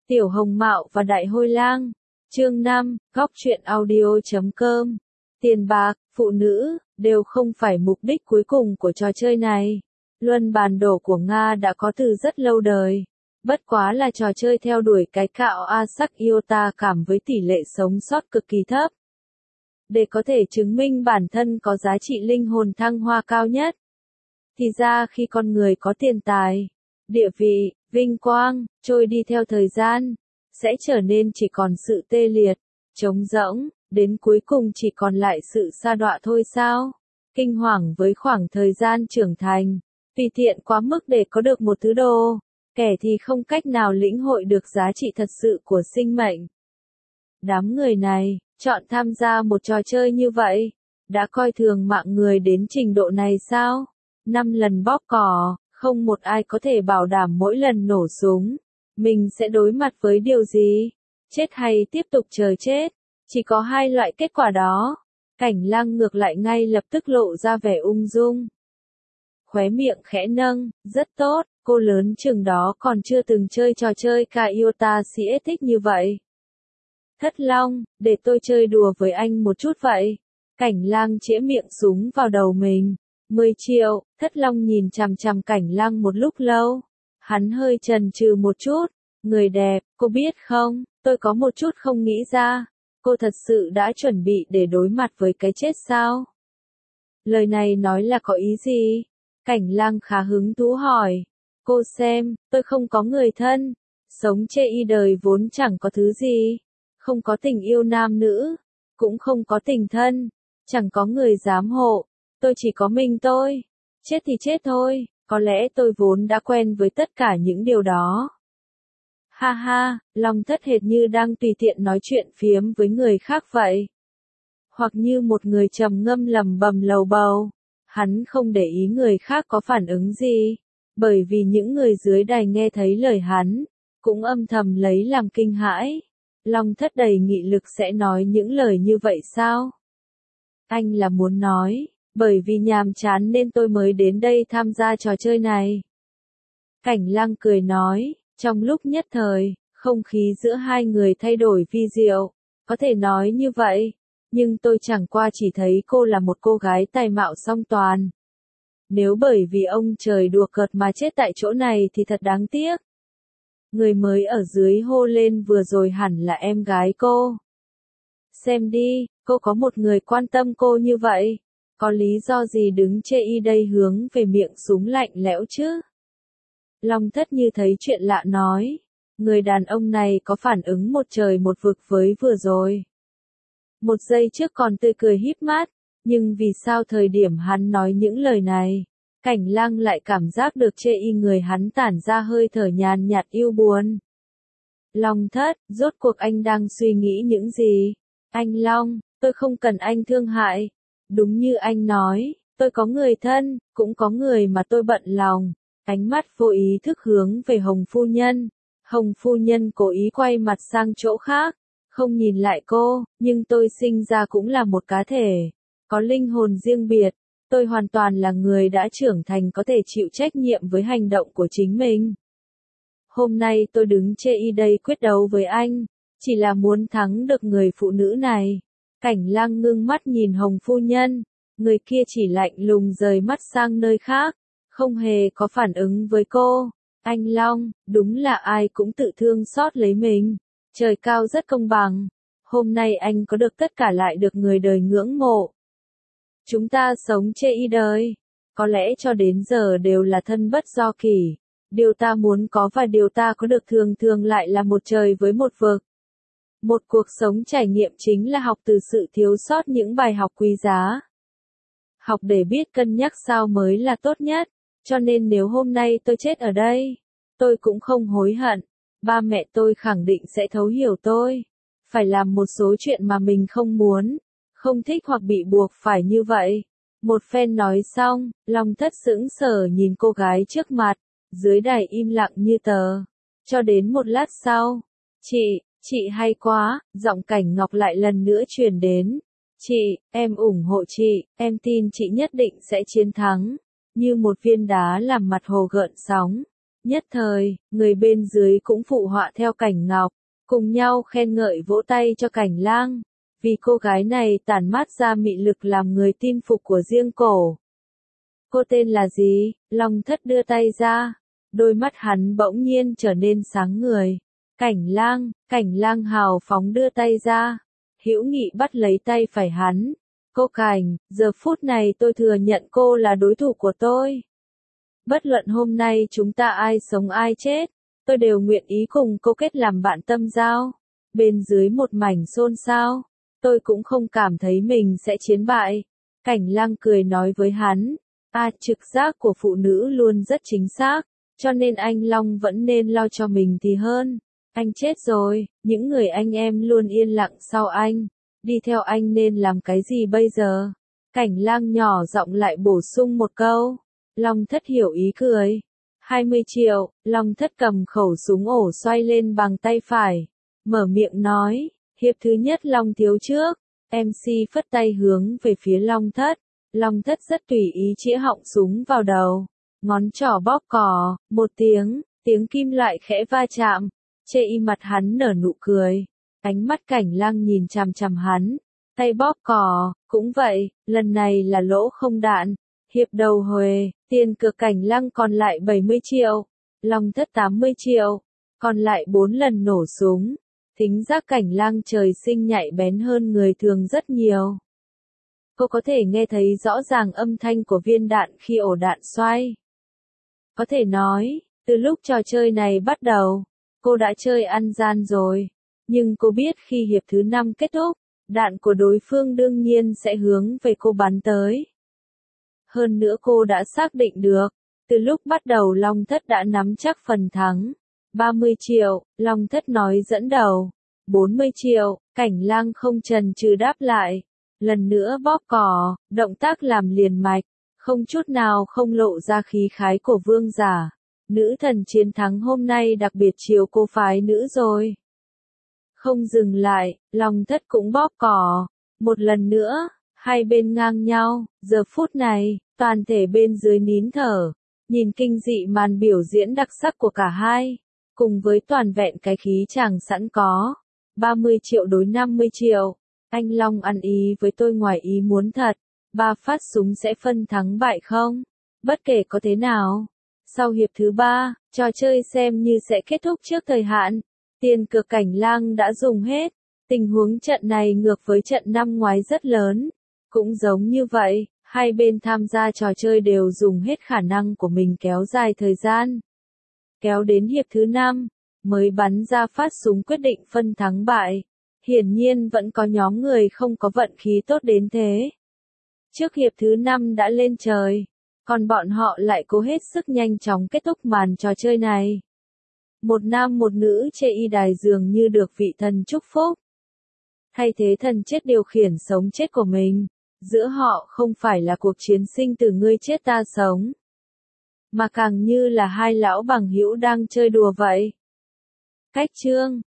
Tiểu Hồng Mạo và Đại Hôi Lang. Chương 5, Góc truyện audio.com. Tiền bạc, phụ nữ, đều không phải mục đích cuối cùng của trò chơi này. Luân bản đồ của Nga đã có từ rất lâu đời. Bất quá là trò chơi theo đuổi cái cạo Asak Iota cảm với tỷ lệ sống sót cực kỳ thấp. Để có thể chứng minh bản thân có giá trị linh hồn thăng hoa cao nhất. Thì ra khi con người có tiền tài, địa vị, vinh quang, trôi đi theo thời gian, sẽ trở nên chỉ còn sự tê liệt, trống rỗng, đến cuối cùng chỉ còn lại sự sa đọa thôi sao? Kinh hoàng với khoảng thời gian trưởng thành, tùy tiện quá mức để có được một thứ đồ, kẻ thì không cách nào lĩnh hội được giá trị thật sự của sinh mệnh. Đám người này, chọn tham gia một trò chơi như vậy, đã coi thường mạng người đến trình độ này sao? 5 lần bóp cò, không một ai có thể bảo đảm mỗi lần nổ súng, mình sẽ đối mặt với điều gì? Chết hay tiếp tục chờ chết? Chỉ có hai loại kết quả đó. Cảnh Lăng ngược lại ngay lập tức lộ ra vẻ ung dung. Khóe miệng khẽ nâng, rất tốt, cô lớn chừng đó còn chưa từng chơi trò chơi Iota CS thích như vậy. Thất Long, để tôi chơi đùa với anh một chút vậy. Cảnh Lang chĩa miệng súng vào đầu mình. 10 triệu, Thất Long nhìn chằm chằm Cảnh Lăng một lúc lâu. Hắn hơi chần chừ một chút. Người đẹp, cô biết không, tôi có một chút không nghĩ ra. Cô thật sự đã chuẩn bị để đối mặt với cái chết sao? Lời này nói là có ý gì? Cảnh Lăng khá hứng thú hỏi. Cô xem, tôi không có người thân. Sống chê y đời vốn chẳng có thứ gì. Không có tình yêu nam nữ. Cũng không có tình thân. Chẳng có người dám hộ. Tôi chỉ có mình tôi. Chết thì chết thôi, có lẽ tôi vốn đã quen với tất cả những điều đó. Ha ha, Long Thất hệt như đang tùy tiện nói chuyện phiếm với người khác vậy. Hoặc như một người trầm ngâm lẩm bẩm lầu bầu. Hắn không để ý người khác có phản ứng gì. Bởi vì những người dưới đài nghe thấy lời hắn, cũng âm thầm lấy làm kinh hãi. Long Thất đầy nghị lực sẽ nói những lời như vậy sao? Anh là muốn nói. Bởi vì nhàm chán nên tôi mới đến đây tham gia trò chơi này. Cảnh Lăng cười nói, trong lúc nhất thời, không khí giữa hai người thay đổi vi diệu, có thể nói như vậy, nhưng tôi chẳng qua chỉ thấy cô là một cô gái tài mạo song toàn. Nếu bởi vì ông trời đùa cợt mà chết tại chỗ này thì thật đáng tiếc. Người mới ở dưới hô lên vừa rồi hẳn là em gái cô. Xem đi, cô có một người quan tâm cô như vậy. Có lý do gì đứng chê y đây hướng về miệng súng lạnh lẽo chứ? Long Thất như thấy chuyện lạ nói. Người đàn ông này có phản ứng một trời một vực với vừa rồi. Một giây trước còn tươi cười híp mắt, nhưng vì sao thời điểm hắn nói những lời này, Cảnh Lăng lại cảm giác được chê y người hắn tản ra hơi thở nhàn nhạt yêu buồn. Long Thất, rốt cuộc anh đang suy nghĩ những gì? Anh Long, tôi không cần anh thương hại. Đúng như anh nói, tôi có người thân, cũng có người mà tôi bận lòng. Ánh mắt vô ý thức hướng về Hồng phu nhân. Hồng phu nhân cố ý quay mặt sang chỗ khác, không nhìn lại cô, nhưng tôi sinh ra cũng là một cá thể, có linh hồn riêng biệt. Tôi hoàn toàn là người đã trưởng thành có thể chịu trách nhiệm với hành động của chính mình. Hôm nay tôi đứng chê y đây quyết đấu với anh, chỉ là muốn thắng được người phụ nữ này. Cảnh Lăng ngưng mắt nhìn Hồng phu nhân, người kia chỉ lạnh lùng rời mắt sang nơi khác, không hề có phản ứng với cô. Anh Long, đúng là ai cũng tự thương xót lấy mình. Trời cao rất công bằng. Hôm nay anh có được tất cả lại được người đời ngưỡng mộ. Chúng ta sống chê y đời. Có lẽ cho đến giờ đều là thân bất do kỷ. Điều ta muốn có và điều ta có được thường thường lại là một trời với một vực. Một cuộc sống trải nghiệm chính là học từ sự thiếu sót những bài học quý giá. Học để biết cân nhắc sao mới là tốt nhất. Cho nên nếu hôm nay tôi chết ở đây, tôi cũng không hối hận. Ba mẹ tôi khẳng định sẽ thấu hiểu tôi. Phải làm một số chuyện mà mình không muốn, không thích hoặc bị buộc phải như vậy. Một phen nói xong, Long Thất sững sờ nhìn cô gái trước mặt, dưới đài im lặng như tờ. Cho đến một lát sau, chị hay quá, giọng Cảnh Ngọc lại lần nữa truyền đến. Chị, em ủng hộ chị, em tin chị nhất định sẽ chiến thắng. Như một viên đá làm mặt hồ gợn sóng. Nhất thời, người bên dưới cũng phụ họa theo Cảnh Ngọc, cùng nhau khen ngợi vỗ tay cho Cảnh Lang, vì cô gái này tản mát ra mị lực làm người tin phục của riêng cổ. Cô tên là gì? Long Thất đưa tay ra, đôi mắt hắn bỗng nhiên trở nên sáng người. Cảnh Lang hào phóng đưa tay ra, hữu nghị bắt lấy tay phải hắn. Cô Cảnh, giờ phút này tôi thừa nhận cô là đối thủ của tôi. Bất luận hôm nay chúng ta ai sống ai chết, tôi đều nguyện ý cùng cô kết làm bạn tâm giao. Bên dưới một mảnh xôn xao, tôi cũng không cảm thấy mình sẽ chiến bại. Cảnh Lang cười nói với hắn, trực giác của phụ nữ luôn rất chính xác, cho nên anh Long vẫn nên lo cho mình thì hơn. Anh chết rồi, những người anh em luôn yên lặng sau anh, đi theo anh nên làm cái gì bây giờ? Cảnh Lang nhỏ giọng lại bổ sung một câu. Long Thất hiểu ý cười. 20 triệu, Long Thất cầm khẩu súng ổ xoay lên bằng tay phải, mở miệng nói, hiệp thứ nhất Long thiếu trước. MC phất tay hướng về phía Long Thất. Long Thất rất tùy ý chĩa họng súng vào đầu, ngón trỏ bóp cò, một tiếng kim loại khẽ va chạm, chê mặt hắn nở nụ cười. Ánh mắt Cảnh Lang nhìn chằm chằm hắn, tay bóp cò, cũng vậy, lần này là lỗ không đạn. Hiệp đầu huề, tiền cược Cảnh Lang còn lại 70 triệu, Long Thất 80 triệu, còn lại 4 lần nổ súng. Thính giác Cảnh Lang trời sinh nhạy bén hơn người thường rất nhiều. Cô có thể nghe thấy rõ ràng âm thanh của viên đạn khi ổ đạn xoay. Có thể nói, từ lúc trò chơi này bắt đầu, cô đã chơi ăn gian rồi. Nhưng cô biết khi hiệp thứ 5 kết thúc, đạn của đối phương đương nhiên sẽ hướng về cô bắn tới. Hơn nữa cô đã xác định được, từ lúc bắt đầu Long Thất đã nắm chắc phần thắng. 30 triệu, Long Thất nói dẫn đầu. 40 triệu, Cảnh Lang không chần chừ đáp lại. Lần nữa bóp cò, động tác làm liền mạch, không chút nào không lộ ra khí khái của vương giả. Nữ thần chiến thắng hôm nay đặc biệt chiều cô phái nữ rồi. Không dừng lại, Long Thất cũng bóp cò. Một lần nữa, hai bên ngang nhau, giờ phút này, toàn thể bên dưới nín thở, nhìn kinh dị màn biểu diễn đặc sắc của cả hai, cùng với toàn vẹn cái khí chàng sẵn có. 30 triệu đối 50 triệu, anh Long ăn ý với tôi ngoài ý muốn thật, 3 phát súng sẽ phân thắng bại không? Bất kể có thế nào, sau hiệp thứ 3, trò chơi xem như sẽ kết thúc trước thời hạn. Tiền cược Cảnh Lang đã dùng hết, tình huống trận này ngược với trận năm ngoái rất lớn. Cũng giống như vậy, hai bên tham gia trò chơi đều dùng hết khả năng của mình kéo dài thời gian. Kéo đến hiệp thứ 5, mới bắn ra phát súng quyết định phân thắng bại. Hiển nhiên vẫn có nhóm người không có vận khí tốt đến thế. Trước hiệp thứ 5 đã lên trời, còn bọn họ lại cố hết sức nhanh chóng kết thúc màn trò chơi này. Một nam một nữ chê y đài dường như được vị thần chúc phúc. Thay thế thần chết điều khiển sống chết của mình, giữa họ không phải là cuộc chiến sinh tử ngươi chết ta sống, mà càng như là hai lão bằng hữu đang chơi đùa vậy. Cách chương